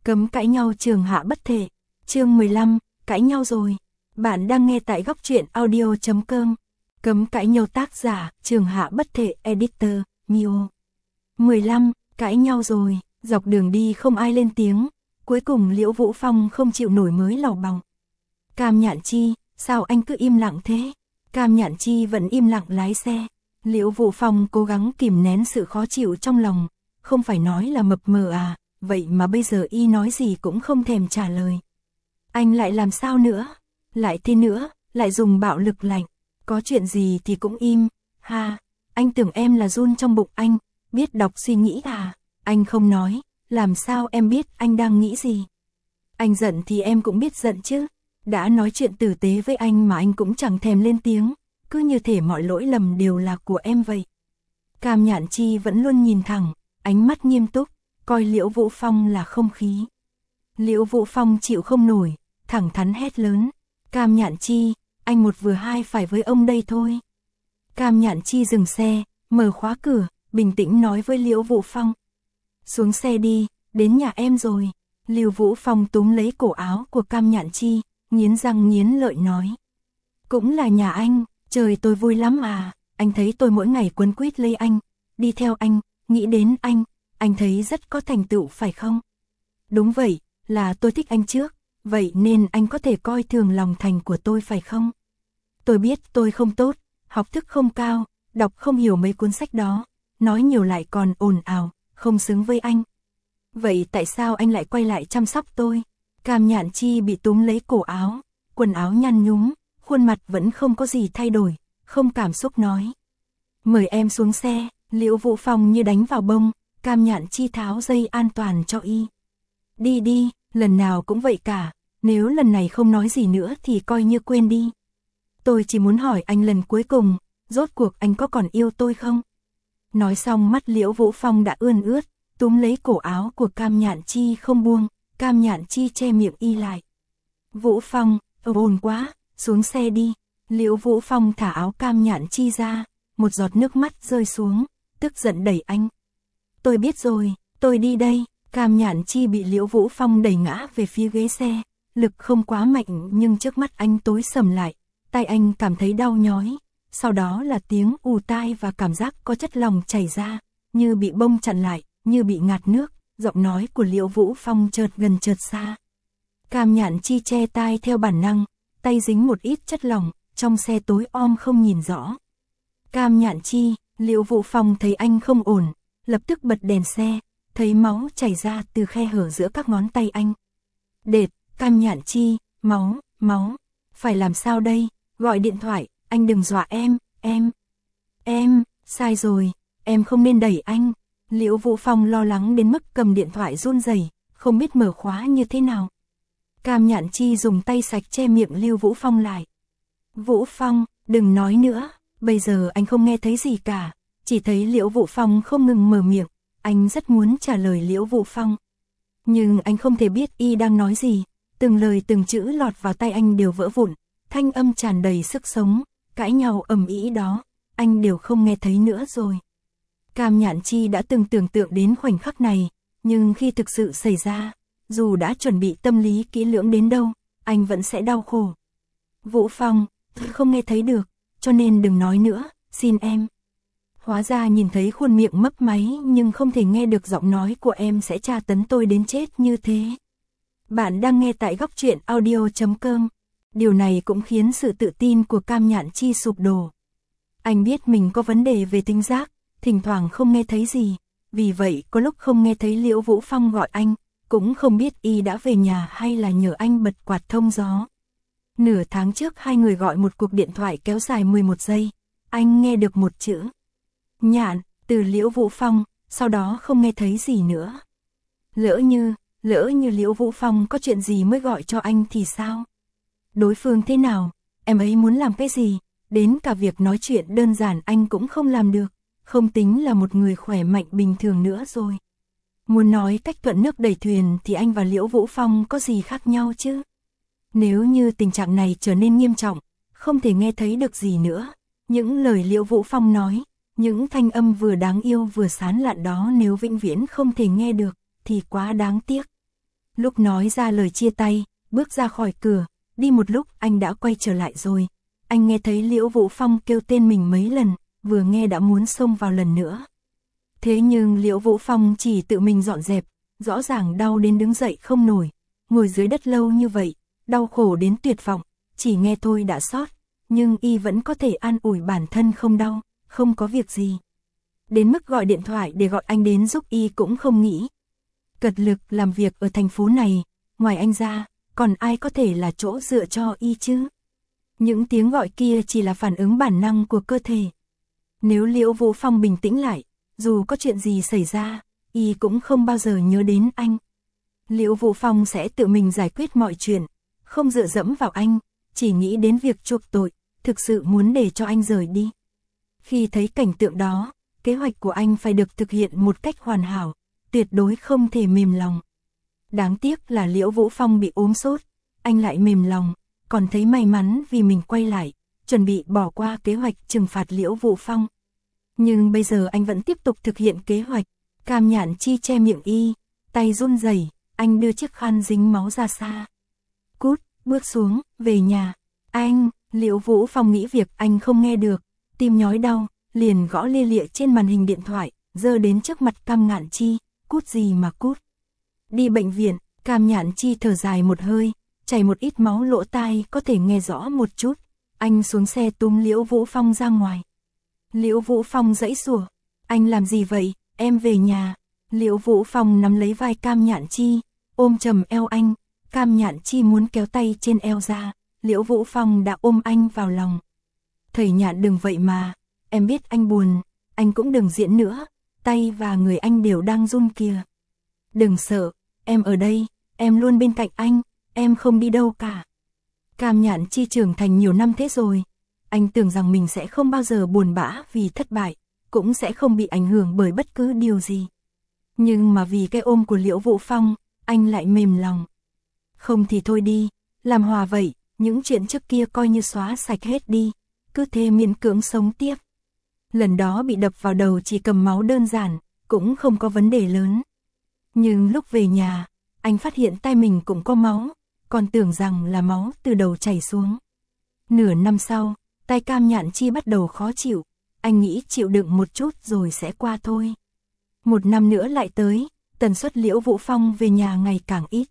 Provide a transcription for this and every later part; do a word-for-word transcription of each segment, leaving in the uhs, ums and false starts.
Cấm cãi nhau trường hạ bất thể. Chương mười lăm, cãi nhau rồi. Bạn đang nghe tại góc truyện audio chấm com. Cấm cãi nhau tác giả, trường hạ bất thể, editor, Mio. mười lăm, cãi nhau rồi, dọc đường đi không ai lên tiếng, cuối cùng Liễu Vũ Phong không chịu nổi mới lầu bòng. Cam Nhạn Chi, sao anh cứ im lặng thế? Cam Nhạn Chi vẫn im lặng lái xe. Liễu Vũ Phong cố gắng kìm nén sự khó chịu trong lòng, không phải nói là mập mờ à, vậy mà bây giờ y nói gì cũng không thèm trả lời. Anh lại làm sao nữa? Lại thế nữa, lại dùng bạo lực lạnh, có chuyện gì thì cũng im, ha, anh tưởng em là run trong bụng anh, biết đọc suy nghĩ à, anh không nói, làm sao em biết anh đang nghĩ gì? Anh giận thì em cũng biết giận chứ, đã nói chuyện tử tế với anh mà anh cũng chẳng thèm lên tiếng, cứ như thể mọi lỗi lầm đều là của em vậy. Cam Nhạn Chi vẫn luôn nhìn thẳng, ánh mắt nghiêm túc, coi Liễu Vũ Phong là không khí. Liễu Vũ Phong chịu không nổi, thẳng thắn hét lớn, Cam Nhạn Chi, anh một vừa hai phải với ông đây thôi. Cam Nhạn Chi dừng xe, mở khóa cửa, bình tĩnh nói với Liễu Vũ Phong. Xuống xe đi, đến nhà em rồi. Liễu Vũ Phong túm lấy cổ áo của Cam Nhạn Chi, nghiến răng nghiến lợi nói. Cũng là nhà anh, trời tôi vui lắm à, anh thấy tôi mỗi ngày quấn quýt lấy anh, đi theo anh, nghĩ đến anh, anh thấy rất có thành tựu phải không? Đúng vậy, là tôi thích anh trước, vậy nên anh có thể coi thường lòng thành của tôi phải không? Tôi biết tôi không tốt, học thức không cao, đọc không hiểu mấy cuốn sách đó, nói nhiều lại còn ồn ào, không xứng với anh. Vậy tại sao anh lại quay lại chăm sóc tôi? Cam Nhạn Chi bị túm lấy cổ áo, quần áo nhăn nhúm, khuôn mặt vẫn không có gì thay đổi, không cảm xúc nói. Mời em xuống xe, Liễu Vũ Phong như đánh vào bông, Cam Nhạn Chi tháo dây an toàn cho y. Đi đi, lần nào cũng vậy cả, nếu lần này không nói gì nữa thì coi như quên đi. Tôi chỉ muốn hỏi anh lần cuối cùng, rốt cuộc anh có còn yêu tôi không? Nói xong mắt Liễu Vũ Phong đã ươn ướt, túm lấy cổ áo của Cam Nhạn Chi không buông, Cam Nhạn Chi che miệng y lại. Vũ Phong, ồn quá, xuống xe đi. Liễu Vũ Phong thả áo Cam Nhạn Chi ra, một giọt nước mắt rơi xuống, tức giận đẩy anh. Tôi biết rồi, tôi đi đây. Cam Nhạn Chi bị Liễu Vũ Phong đẩy ngã về phía ghế xe, lực không quá mạnh nhưng trước mắt anh tối sầm lại, tai anh cảm thấy đau nhói, sau đó là tiếng ù tai và cảm giác có chất lỏng chảy ra, như bị bông chặn lại, như bị ngạt nước, giọng nói của Liễu Vũ Phong chợt gần chợt xa. Cam Nhạn Chi che tai theo bản năng, tay dính một ít chất lỏng, trong xe tối om không nhìn rõ. Cam Nhạn Chi, Liễu Vũ Phong thấy anh không ổn, lập tức bật đèn xe, thấy máu chảy ra từ khe hở giữa các ngón tay anh. Đệt, Cam Nhạn Chi, máu, máu, phải làm sao đây, gọi điện thoại, anh đừng dọa em, em, em, sai rồi, em không nên đẩy anh. Liễu Vũ Phong lo lắng đến mức cầm điện thoại run rẩy, không biết mở khóa như thế nào. Cam Nhạn Chi dùng tay sạch che miệng Liễu Vũ Phong lại. Vũ Phong, đừng nói nữa, bây giờ anh không nghe thấy gì cả, chỉ thấy Liễu Vũ Phong không ngừng mở miệng, anh rất muốn trả lời Liễu Vũ Phong. Nhưng anh không thể biết y đang nói gì, từng lời từng chữ lọt vào tay anh đều vỡ vụn, thanh âm tràn đầy sức sống, cãi nhau ầm ĩ đó, anh đều không nghe thấy nữa rồi. Cam Nhạn Chi đã từng tưởng tượng đến khoảnh khắc này, nhưng khi thực sự xảy ra, dù đã chuẩn bị tâm lý kỹ lưỡng đến đâu, anh vẫn sẽ đau khổ. Vũ Phong, không nghe thấy được, cho nên đừng nói nữa, xin em. Hóa ra nhìn thấy khuôn miệng mấp máy nhưng không thể nghe được giọng nói của em sẽ tra tấn tôi đến chết như thế. Bạn đang nghe tại góc truyện audio chấm com. Điều này cũng khiến sự tự tin của Cam Nhạn Chi sụp đổ. Anh biết mình có vấn đề về thính giác, thỉnh thoảng không nghe thấy gì, vì vậy có lúc không nghe thấy Liễu Vũ Phong gọi anh, cũng không biết y đã về nhà hay là nhờ anh bật quạt thông gió. Nửa tháng trước hai người gọi một cuộc điện thoại kéo dài mười một giây, anh nghe được một chữ Nhạn từ Liễu Vũ Phong, sau đó không nghe thấy gì nữa. Lỡ như, lỡ như Liễu Vũ Phong có chuyện gì mới gọi cho anh thì sao? Đối phương thế nào? Em ấy muốn làm cái gì? Đến cả việc nói chuyện đơn giản anh cũng không làm được, không tính là một người khỏe mạnh bình thường nữa rồi. Muốn nói cách thuận nước đẩy thuyền thì anh và Liễu Vũ Phong có gì khác nhau chứ? Nếu như tình trạng này trở nên nghiêm trọng, không thể nghe thấy được gì nữa, những lời Liễu Vũ Phong nói, những thanh âm vừa đáng yêu vừa sán lạn đó nếu vĩnh viễn không thể nghe được, thì quá đáng tiếc. Lúc nói ra lời chia tay, bước ra khỏi cửa, đi một lúc anh đã quay trở lại rồi. Anh nghe thấy Liễu Vũ Phong kêu tên mình mấy lần, vừa nghe đã muốn xông vào lần nữa. Thế nhưng Liễu Vũ Phong chỉ tự mình dọn dẹp, rõ ràng đau đến đứng dậy không nổi, ngồi dưới đất lâu như vậy, đau khổ đến tuyệt vọng, chỉ nghe thôi đã xót, nhưng y vẫn có thể an ủi bản thân không đau, không có việc gì. Đến mức gọi điện thoại để gọi anh đến giúp y cũng không nghĩ. Cật lực làm việc ở thành phố này, ngoài anh ra, còn ai có thể là chỗ dựa cho y chứ? Những tiếng gọi kia chỉ là phản ứng bản năng của cơ thể. Nếu Liễu Vũ Phong bình tĩnh lại, dù có chuyện gì xảy ra, y cũng không bao giờ nhớ đến anh. Liễu Vũ Phong sẽ tự mình giải quyết mọi chuyện, không dựa dẫm vào anh, chỉ nghĩ đến việc chuộc tội, thực sự muốn để cho anh rời đi. Khi thấy cảnh tượng đó, kế hoạch của anh phải được thực hiện một cách hoàn hảo, tuyệt đối không thể mềm lòng. Đáng tiếc là Liễu Vũ Phong bị ốm sốt, anh lại mềm lòng, còn thấy may mắn vì mình quay lại, chuẩn bị bỏ qua kế hoạch trừng phạt Liễu Vũ Phong. Nhưng bây giờ anh vẫn tiếp tục thực hiện kế hoạch. Cam Nhạn Chi che miệng y, tay run rẩy, anh đưa chiếc khăn dính máu ra xa. Cút, bước xuống, về nhà. Anh, Liễu Vũ Phong nghĩ việc anh không nghe được, tim nhói đau, liền gõ lia lịa trên màn hình điện thoại, giơ đến trước mặt Cam Nhạn Chi, cút gì mà cút. Đi bệnh viện, Cam Nhạn Chi thở dài một hơi, chảy một ít máu lỗ tai có thể nghe rõ một chút. Anh xuống xe túm Liễu Vũ Phong ra ngoài. Liễu Vũ Phong giãy giụa, anh làm gì vậy, em về nhà. Liễu Vũ Phong nắm lấy vai Cam Nhạn Chi, ôm chầm eo anh. Cam Nhạn Chi muốn kéo tay trên eo ra, Liễu Vũ Phong đã ôm anh vào lòng. Thầy Nhạn đừng vậy mà, em biết anh buồn, anh cũng đừng diễn nữa, tay và người anh đều đang run kìa. Đừng sợ, em ở đây, em luôn bên cạnh anh, em không đi đâu cả. Cam Nhạn Chi trưởng thành nhiều năm thế rồi, anh tưởng rằng mình sẽ không bao giờ buồn bã vì thất bại, cũng sẽ không bị ảnh hưởng bởi bất cứ điều gì. Nhưng mà vì cái ôm của Liễu Vũ Phong, anh lại mềm lòng. Không thì thôi đi, làm hòa vậy, những chuyện trước kia coi như xóa sạch hết đi, cứ thế miễn cưỡng sống tiếp. Lần đó bị đập vào đầu chỉ cầm máu đơn giản, cũng không có vấn đề lớn. Nhưng lúc về nhà, anh phát hiện tay mình cũng có máu, còn tưởng rằng là máu từ đầu chảy xuống. Nửa năm sau, tay Cam Nhạn Chi bắt đầu khó chịu, anh nghĩ chịu đựng một chút rồi sẽ qua thôi. Một năm nữa lại tới, tần suất Liễu Vũ Phong về nhà ngày càng ít.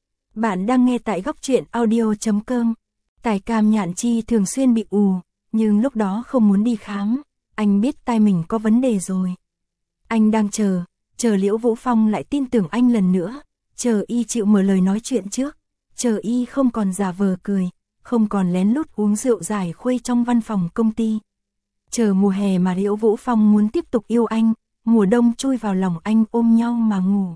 Bạn đang nghe tại góc truyện audio chấm com. Tai Cam Nhạn Chi thường xuyên bị ù, nhưng lúc đó không muốn đi khám, anh biết tai mình có vấn đề rồi. Anh đang chờ, chờ Liễu Vũ Phong lại tin tưởng anh lần nữa, chờ y chịu mở lời nói chuyện trước, chờ y không còn giả vờ cười, không còn lén lút uống rượu giải khuây trong văn phòng công ty. Chờ mùa hè mà Liễu Vũ Phong muốn tiếp tục yêu anh, mùa đông chui vào lòng anh ôm nhau mà ngủ.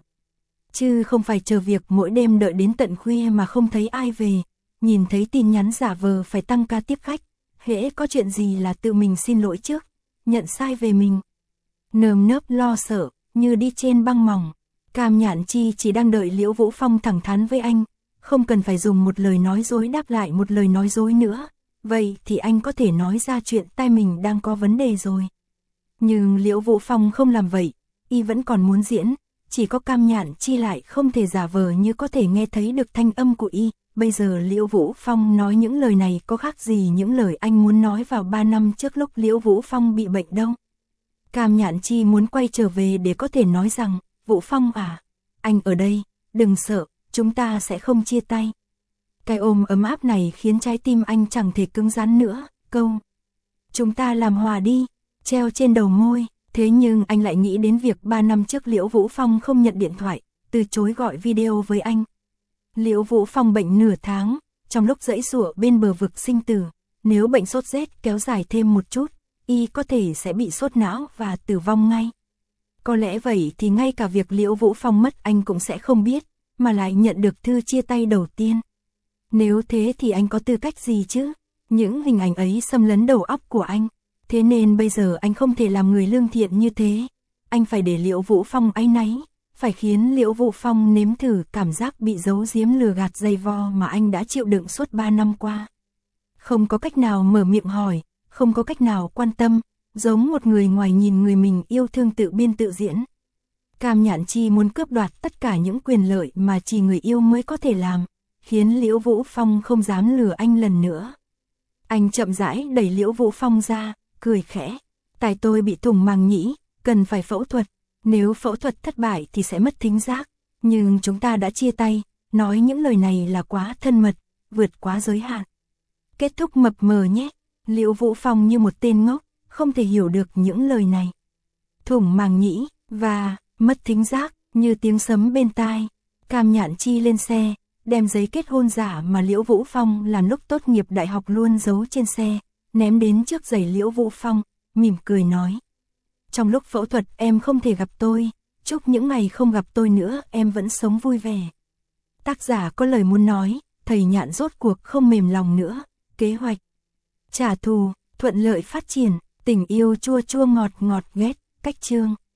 Chứ không phải chờ việc mỗi đêm đợi đến tận khuya mà không thấy ai về, nhìn thấy tin nhắn giả vờ phải tăng ca tiếp khách, hễ có chuyện gì là tự mình xin lỗi trước, nhận sai về mình. Nơm nớp lo sợ, như đi trên băng mỏng. Cam Nhạn Chi chỉ đang đợi Liễu Vũ Phong thẳng thắn với anh, không cần phải dùng một lời nói dối đáp lại một lời nói dối nữa. Vậy thì anh có thể nói ra chuyện tai mình đang có vấn đề rồi. Nhưng Liễu Vũ Phong không làm vậy, y vẫn còn muốn diễn, chỉ có Cam Nhạn Chi lại không thể giả vờ như có thể nghe thấy được thanh âm của y. Bây giờ Liễu Vũ Phong nói những lời này có khác gì những lời anh muốn nói vào ba năm trước lúc Liễu Vũ Phong bị bệnh đâu. Cam Nhạn Chi muốn quay trở về để có thể nói rằng, Vũ Phong à, anh ở đây, đừng sợ, chúng ta sẽ không chia tay. Cái ôm ấm áp này khiến trái tim anh chẳng thể cứng rắn nữa, câu chúng ta làm hòa đi, treo trên đầu môi. Thế nhưng anh lại nghĩ đến việc ba năm trước Liễu Vũ Phong không nhận điện thoại, từ chối gọi video với anh. Liễu Vũ Phong bệnh nửa tháng, trong lúc giãy giụa bên bờ vực sinh tử, nếu bệnh sốt rét kéo dài thêm một chút, y có thể sẽ bị sốt não và tử vong ngay. Có lẽ vậy thì ngay cả việc Liễu Vũ Phong mất anh cũng sẽ không biết, mà lại nhận được thư chia tay đầu tiên. Nếu thế thì anh có tư cách gì chứ? Những hình ảnh ấy xâm lấn đầu óc của anh. Thế nên bây giờ anh không thể làm người lương thiện như thế. Anh phải để Liễu Vũ Phong áy náy, phải khiến Liễu Vũ Phong nếm thử cảm giác bị giấu giếm lừa gạt dày vò mà anh đã chịu đựng suốt ba năm qua. Không có cách nào mở miệng hỏi, không có cách nào quan tâm, giống một người ngoài nhìn người mình yêu thương tự biên tự diễn. Cam Nhạn Chi muốn cướp đoạt tất cả những quyền lợi mà chỉ người yêu mới có thể làm, khiến Liễu Vũ Phong không dám lừa anh lần nữa. Anh chậm rãi đẩy Liễu Vũ Phong ra, cười khẽ. Tại tôi bị thủng màng nhĩ, cần phải phẫu thuật. Nếu phẫu thuật thất bại thì sẽ mất thính giác. Nhưng chúng ta đã chia tay, nói những lời này là quá thân mật, vượt quá giới hạn. Kết thúc mập mờ nhé. Liễu Vũ Phong như một tên ngốc, không thể hiểu được những lời này. Thủng màng nhĩ, và mất thính giác, như tiếng sấm bên tai. Cam Nhạn Chi lên xe, đem giấy kết hôn giả mà Liễu Vũ Phong làm lúc tốt nghiệp đại học luôn giấu trên xe, ném đến trước giày Liễu Vũ Phong, mỉm cười nói. Trong lúc phẫu thuật em không thể gặp tôi, chúc những ngày không gặp tôi nữa em vẫn sống vui vẻ. Tác giả có lời muốn nói, thầy Nhạn rốt cuộc không mềm lòng nữa, kế hoạch trả thù, thuận lợi phát triển, tình yêu chua chua ngọt ngọt ghét, cách chương.